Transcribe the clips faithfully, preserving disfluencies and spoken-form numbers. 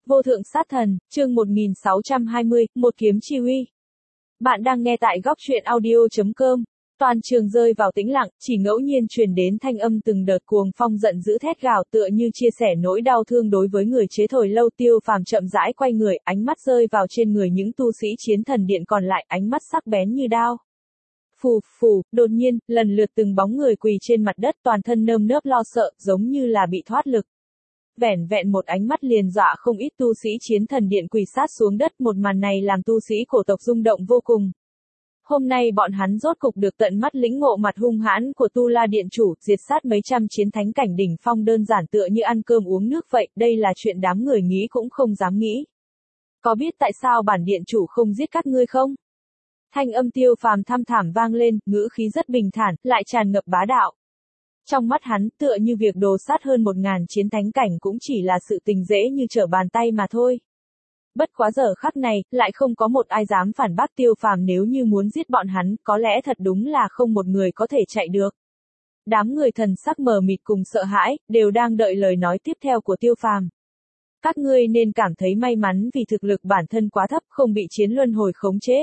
Vô thượng sát thần, chương một nghìn sáu trăm hai mươi, một kiếm chi uy. Bạn đang nghe tại góc truyện audio chấm com. Toàn trường rơi vào tĩnh lặng, chỉ ngẫu nhiên truyền đến thanh âm từng đợt cuồng phong giận dữ thét gào tựa như chia sẻ nỗi đau thương đối với người chế thổi lâu. Tiêu Phàm chậm rãi quay người, ánh mắt rơi vào trên người những tu sĩ chiến thần điện còn lại, ánh mắt sắc bén như đao. Phù, phù, đột nhiên, lần lượt từng bóng người quỳ trên mặt đất, toàn thân nơm nớp lo sợ, giống như là bị thoát lực. Vẻn vẹn một ánh mắt liền dọa không ít tu sĩ chiến thần điện quỳ sát xuống đất, một màn này làm tu sĩ cổ tộc rung động vô cùng. Hôm nay bọn hắn rốt cục được tận mắt lĩnh ngộ mặt hung hãn của Tu La Điện chủ, diệt sát mấy trăm chiến thánh cảnh đỉnh phong đơn giản tựa như ăn cơm uống nước vậy, đây là chuyện đám người nghĩ cũng không dám nghĩ. Có biết tại sao bản điện chủ không giết các ngươi không? Thanh âm Tiêu Phàm thăm thẳm vang lên, ngữ khí rất bình thản, lại tràn ngập bá đạo. Trong mắt hắn, tựa như việc đồ sát hơn một ngàn chiến thánh cảnh cũng chỉ là sự tình dễ như trở bàn tay mà thôi. Bất quá giờ khắc này, lại không có một ai dám phản bác Tiêu Phàm, nếu như muốn giết bọn hắn, có lẽ thật đúng là không một người có thể chạy được. Đám người thần sắc mờ mịt cùng sợ hãi, đều đang đợi lời nói tiếp theo của Tiêu Phàm. Các ngươi nên cảm thấy may mắn vì thực lực bản thân quá thấp, không bị chiến luân hồi khống chế.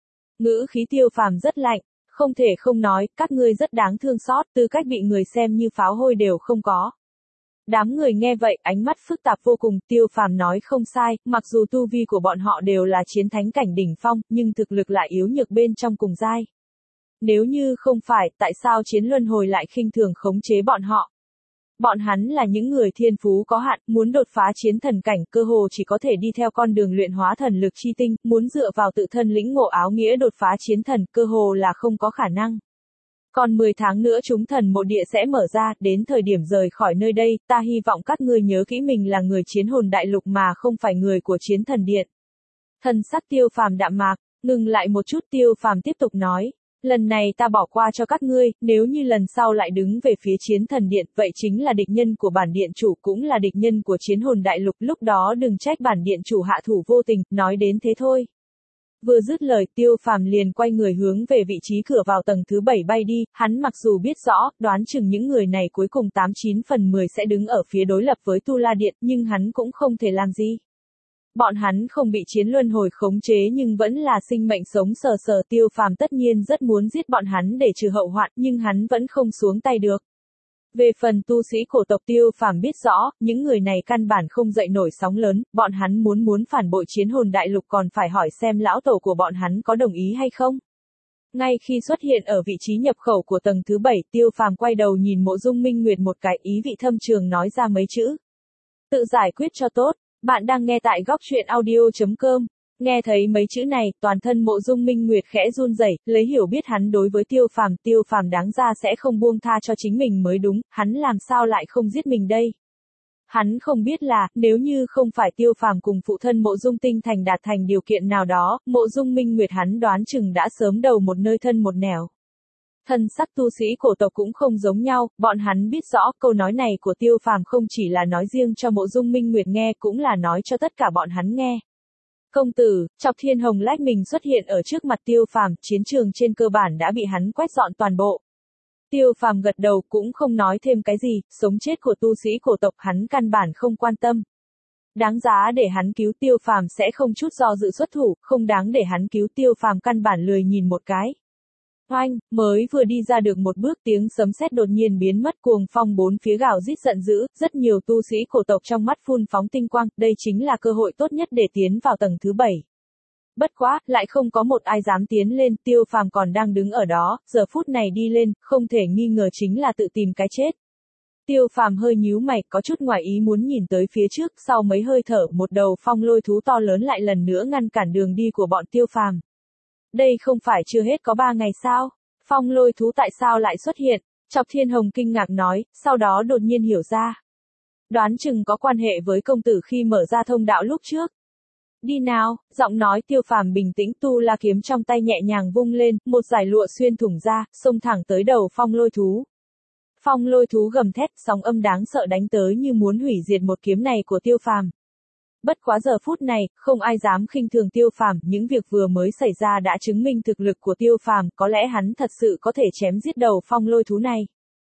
Ngữ khí Tiêu Phàm rất lạnh. Không thể không nói, các ngươi rất đáng thương xót, tư cách bị người xem như pháo hôi đều không có. Đám người nghe vậy, ánh mắt phức tạp vô cùng. Tiêu Phàm nói không sai, mặc dù tu vi của bọn họ đều là chiến thánh cảnh đỉnh phong, nhưng thực lực lại yếu nhược bên trong cùng giai. Nếu như không phải, tại sao chiến luân hồi lại khinh thường khống chế bọn họ? Bọn hắn là những người thiên phú có hạn, muốn đột phá chiến thần cảnh, cơ hồ chỉ có thể đi theo con đường luyện hóa thần lực chi tinh, muốn dựa vào tự thân lĩnh ngộ áo nghĩa đột phá chiến thần, cơ hồ là không có khả năng. Còn mười tháng nữa chúng thần mộ địa sẽ mở ra, đến thời điểm rời khỏi nơi đây, ta hy vọng các ngươi nhớ kỹ mình là người chiến hồn đại lục mà không phải người của chiến thần điện. Thần sắc Tiêu Phàm đạm mạc, ngừng lại một chút. Tiêu Phàm tiếp tục nói. Lần này ta bỏ qua cho các ngươi, nếu như lần sau lại đứng về phía chiến thần điện, vậy chính là địch nhân của bản điện chủ, cũng là địch nhân của chiến hồn đại lục, lúc đó đừng trách bản điện chủ hạ thủ vô tình, nói đến thế thôi. Vừa dứt lời, Tiêu Phàm liền quay người hướng về vị trí cửa vào tầng thứ bảy bay đi, hắn mặc dù biết rõ, đoán chừng những người này cuối cùng tám chín phần mười sẽ đứng ở phía đối lập với Tu La Điện, nhưng hắn cũng không thể làm gì. Bọn hắn không bị chiến luân hồi khống chế nhưng vẫn là sinh mệnh sống sờ sờ. Tiêu Phàm tất nhiên rất muốn giết bọn hắn để trừ hậu hoạn, nhưng hắn vẫn không xuống tay được. Về phần tu sĩ cổ tộc, Tiêu Phàm biết rõ, những người này căn bản không dậy nổi sóng lớn, bọn hắn muốn muốn phản bội chiến hồn đại lục còn phải hỏi xem lão tổ của bọn hắn có đồng ý hay không. Ngay khi xuất hiện ở vị trí nhập khẩu của tầng thứ bảy, Tiêu Phàm quay đầu nhìn Mộ Dung Minh Nguyệt một cái, ý vị thâm trường nói ra mấy chữ. Tự giải quyết cho tốt. Bạn đang nghe tại góc truyện audio chấm com. Nghe thấy mấy chữ này, toàn thân Mộ Dung Minh Nguyệt khẽ run rẩy, lấy hiểu biết hắn đối với Tiêu Phàm, Tiêu Phàm đáng ra sẽ không buông tha cho chính mình mới đúng, hắn làm sao lại không giết mình đây? Hắn không biết là, nếu như không phải Tiêu Phàm cùng phụ thân Mộ Dung Tinh Thành đạt thành điều kiện nào đó, Mộ Dung Minh Nguyệt hắn đoán chừng đã sớm đầu một nơi thân một nẻo. Thân sắc tu sĩ cổ tộc cũng không giống nhau, bọn hắn biết rõ câu nói này của Tiêu Phàm không chỉ là nói riêng cho Mộ Dung Minh Nguyệt nghe, cũng là nói cho tất cả bọn hắn nghe. Công tử, Chọc Thiên Hồng lách mình xuất hiện ở trước mặt Tiêu Phàm, chiến trường trên cơ bản đã bị hắn quét dọn toàn bộ. Tiêu Phàm gật đầu cũng không nói thêm cái gì, sống chết của tu sĩ cổ tộc hắn căn bản không quan tâm. Đáng giá để hắn cứu Tiêu Phàm sẽ không chút do dự xuất thủ, không đáng để hắn cứu Tiêu Phàm căn bản lười nhìn một cái. Oanh, mới vừa đi ra được một bước, tiếng sấm sét đột nhiên biến mất, cuồng phong bốn phía gào rít giận dữ, rất nhiều tu sĩ cổ tộc trong mắt phun phóng tinh quang, đây chính là cơ hội tốt nhất để tiến vào tầng thứ bảy. Bất quá, lại không có một ai dám tiến lên, Tiêu Phàm còn đang đứng ở đó, giờ phút này đi lên, không thể nghi ngờ chính là tự tìm cái chết. Tiêu Phàm hơi nhíu mày, có chút ngoài ý muốn nhìn tới phía trước, sau mấy hơi thở, một đầu phong lôi thú to lớn lại lần nữa ngăn cản đường đi của bọn Tiêu Phàm. Đây không phải chưa hết có ba ngày sao? Phong lôi thú tại sao lại xuất hiện? Chọc Thiên Hồng kinh ngạc nói, sau đó đột nhiên hiểu ra. Đoán chừng có quan hệ với công tử khi mở ra thông đạo lúc trước. Đi nào, giọng nói Tiêu Phàm bình tĩnh, Tu La kiếm trong tay nhẹ nhàng vung lên, một dải lụa xuyên thủng ra, xông thẳng tới đầu phong lôi thú. Phong lôi thú gầm thét, sóng âm đáng sợ đánh tới như muốn hủy diệt một kiếm này của Tiêu Phàm. Bất quá giờ phút này, không ai dám khinh thường Tiêu Phàm, những việc vừa mới xảy ra đã chứng minh thực lực của Tiêu Phàm, có lẽ hắn thật sự có thể chém giết đầu phong lôi thú này.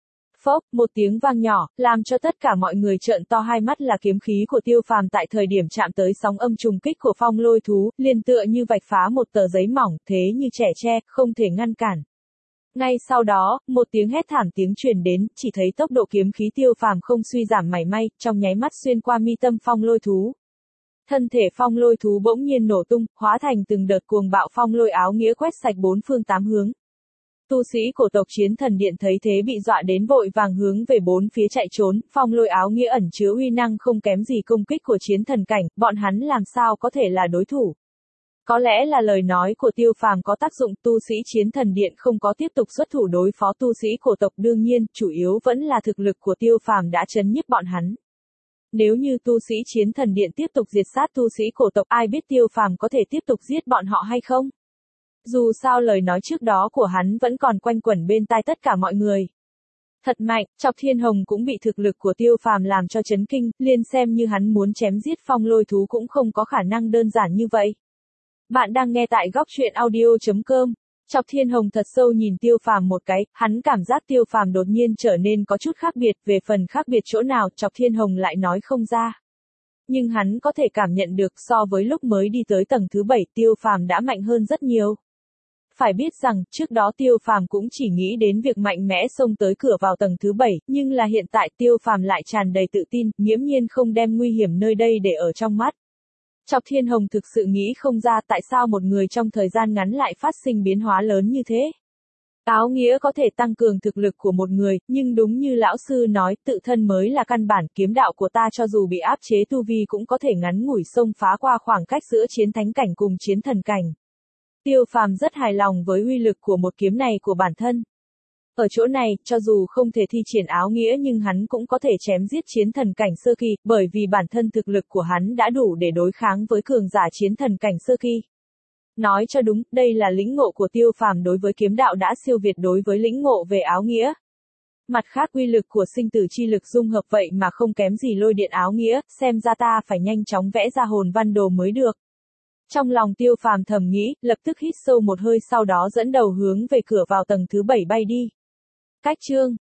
Phốc, một tiếng vang nhỏ, làm cho tất cả mọi người trợn to hai mắt là kiếm khí của Tiêu Phàm tại thời điểm chạm tới sóng âm trùng kích của phong lôi thú, liền tựa như vạch phá một tờ giấy mỏng, thế như trẻ tre, không thể ngăn cản. Ngay sau đó, một tiếng hét thảm tiếng truyền đến, chỉ thấy tốc độ kiếm khí Tiêu Phàm không suy giảm mảy may, trong nháy mắt xuyên qua mi tâm phong lôi thú. Thân thể phong lôi thú bỗng nhiên nổ tung, hóa thành từng đợt cuồng bạo phong lôi áo nghĩa quét sạch bốn phương tám hướng. Tu sĩ cổ tộc Chiến Thần Điện thấy thế bị dọa đến vội vàng hướng về bốn phía chạy trốn, phong lôi áo nghĩa ẩn chứa uy năng không kém gì công kích của chiến thần cảnh, bọn hắn làm sao có thể là đối thủ. Có lẽ là lời nói của Tiêu Phàm có tác dụng, tu sĩ Chiến Thần Điện không có tiếp tục xuất thủ đối phó tu sĩ cổ tộc, đương nhiên, chủ yếu vẫn là thực lực của Tiêu Phàm đã chấn nhiếp bọn hắn. Nếu như tu sĩ Chiến Thần Điện tiếp tục diệt sát tu sĩ cổ tộc, ai biết Tiêu Phàm có thể tiếp tục giết bọn họ hay không? Dù sao lời nói trước đó của hắn vẫn còn quanh quẩn bên tai tất cả mọi người. Thật mạnh, Chọc Thiên Hồng cũng bị thực lực của Tiêu Phàm làm cho chấn kinh, liền xem như hắn muốn chém giết phong lôi thú cũng không có khả năng đơn giản như vậy. Bạn đang nghe tại góc truyện audio chấm com. Chọc Thiên Hồng thật sâu nhìn Tiêu Phàm một cái, hắn cảm giác Tiêu Phàm đột nhiên trở nên có chút khác biệt, về phần khác biệt chỗ nào, Chọc Thiên Hồng lại nói không ra. Nhưng hắn có thể cảm nhận được so với lúc mới đi tới tầng thứ bảy, Tiêu Phàm đã mạnh hơn rất nhiều. Phải biết rằng, trước đó Tiêu Phàm cũng chỉ nghĩ đến việc mạnh mẽ xông tới cửa vào tầng thứ bảy, nhưng là hiện tại Tiêu Phàm lại tràn đầy tự tin, nghiễm nhiên không đem nguy hiểm nơi đây để ở trong mắt. Chọc Thiên Hồng thực sự nghĩ không ra tại sao một người trong thời gian ngắn lại phát sinh biến hóa lớn như thế. Áo nghĩa có thể tăng cường thực lực của một người, nhưng đúng như lão sư nói, tự thân mới là căn bản, kiếm đạo của ta cho dù bị áp chế tu vi cũng có thể ngắn ngủi xông phá qua khoảng cách giữa chiến thánh cảnh cùng chiến thần cảnh. Tiêu Phàm rất hài lòng với uy lực của một kiếm này của bản thân. Ở chỗ này, cho dù không thể thi triển áo nghĩa nhưng hắn cũng có thể chém giết chiến thần cảnh sơ kỳ, bởi vì bản thân thực lực của hắn đã đủ để đối kháng với cường giả chiến thần cảnh sơ kỳ. Nói cho đúng, đây là lĩnh ngộ của Tiêu Phàm đối với kiếm đạo đã siêu việt đối với lĩnh ngộ về áo nghĩa. Mặt khác uy lực của sinh tử chi lực dung hợp vậy mà không kém gì lôi điện áo nghĩa, xem ra ta phải nhanh chóng vẽ ra hồn văn đồ mới được. Trong lòng Tiêu Phàm thầm nghĩ, lập tức hít sâu một hơi sau đó dẫn đầu hướng về cửa vào tầng thứ bảy bay đi. Cách chương